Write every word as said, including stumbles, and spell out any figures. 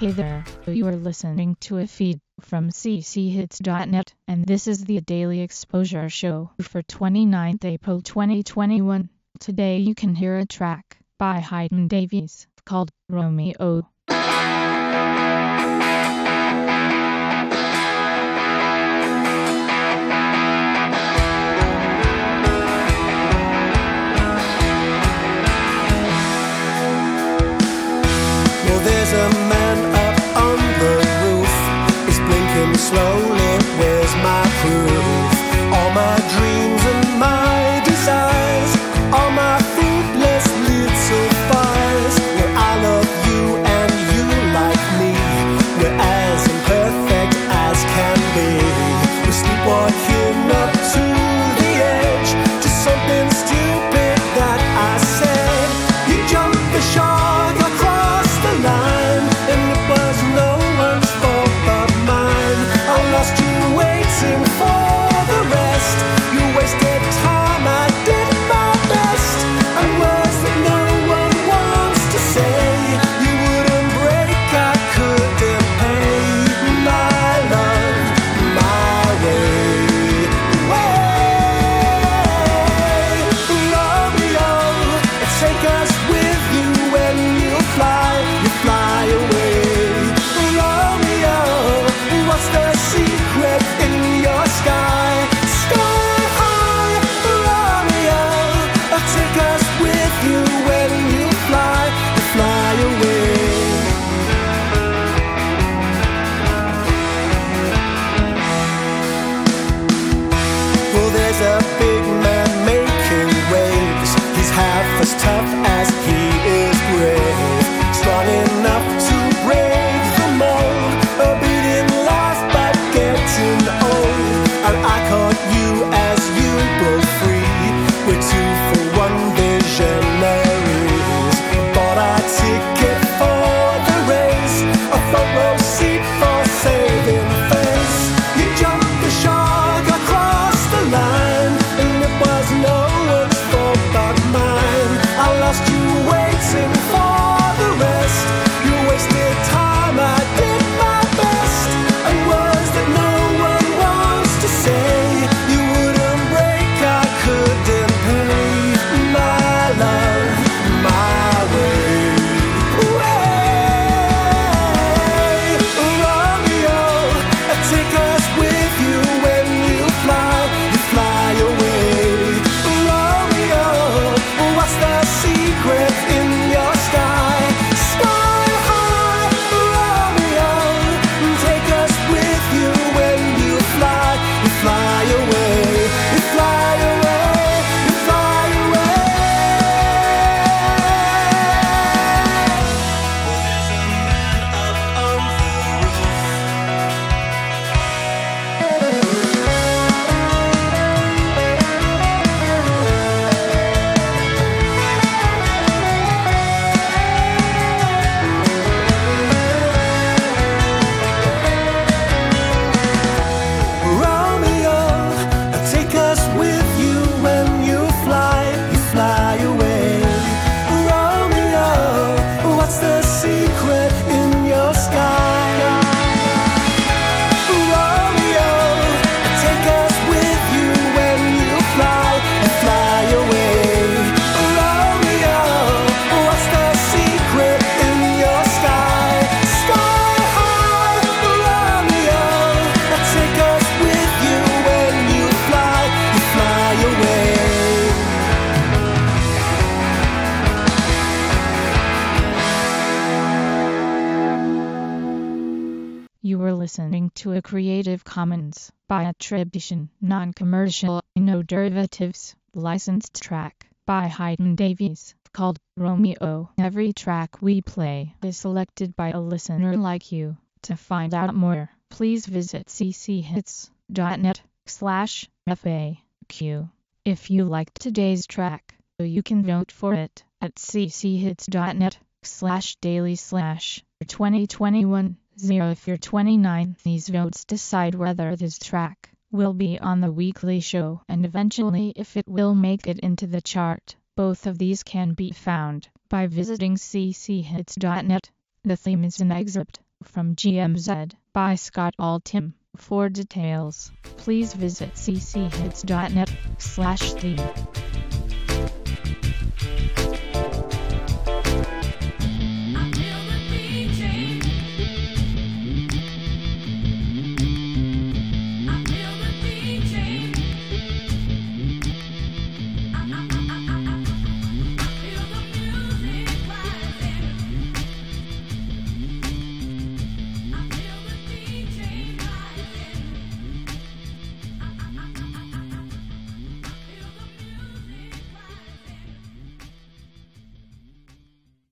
Hey there, you are listening to a feed from c c hits dot net, and this is the Daily Exposure Show for twenty-ninth April twenty twenty-one. Today you can hear a track by Hayden Davies called Romeo. There's a man up on the roof, he's blinking slowly, where's my proof? All my dreams and my desires, all my fruitless little fires. Well, I love you and you like me, we're as imperfect as can be. We're sleepwalking up to the edge, just something stupid that I said. You jumped the shark across the line, and it was no one's fault but mine. I lost you waiting for the rest. You wasted time, I did my best. And words that no one wants to say. You wouldn't break, I couldn't pay. My love, my way, way. Romeo, take us with you when you fly, you fly away. Romeo, what's the secret in your sky? Sky high, Romeo, take us with you when you fly, you fly away. Well, there's a big man making waves, he's half as tough as he is brave, strong enough to brave the mold, a beating life but getting old. And I caught you as you broke free, we're two for one visionaries. Bought a ticket for the race, a front row seat for saving face. You jumped the shark across the line, and it was no one's fault but mine. I lost you waiting for the rest. You wasted time, I did my best. And words that no one wants to say. You wouldn't break, I couldn't pay. My love, my way, way. Romeo, take us with you when you fly, you fly away. Romeo, what's the secret in your sky? Sky high, Romeo, take us with you when you fly, you fly away, you fly away, you fly away. There's a man up on the roof. Romeo, take us with you when you fly, you fly away. Romeo, what's the secret in your sky? Romeo, take us with you when you fly, you fly away. Romeo, what's the secret in your sky? Sky high, Romeo, take us with you when you fly, you fly away. You were listening to a Creative Commons by attribution, non-commercial, no derivatives, licensed track by Hayden Davies called Romeo. Every track we play is selected by a listener like you. To find out more, please visit c c hits dot net slash F A Q. If you liked today's track, you can vote for it at c c hits dot net slash daily slash twenty twenty-one. Zero if you're twenty-nine. These votes decide whether this track will be on the weekly show and eventually if it will make it into the chart. Both of these can be found by visiting c c hits dot net. The theme is an excerpt from G M Z by Scott Altham. For details, please visit c c hits dot net slash theme.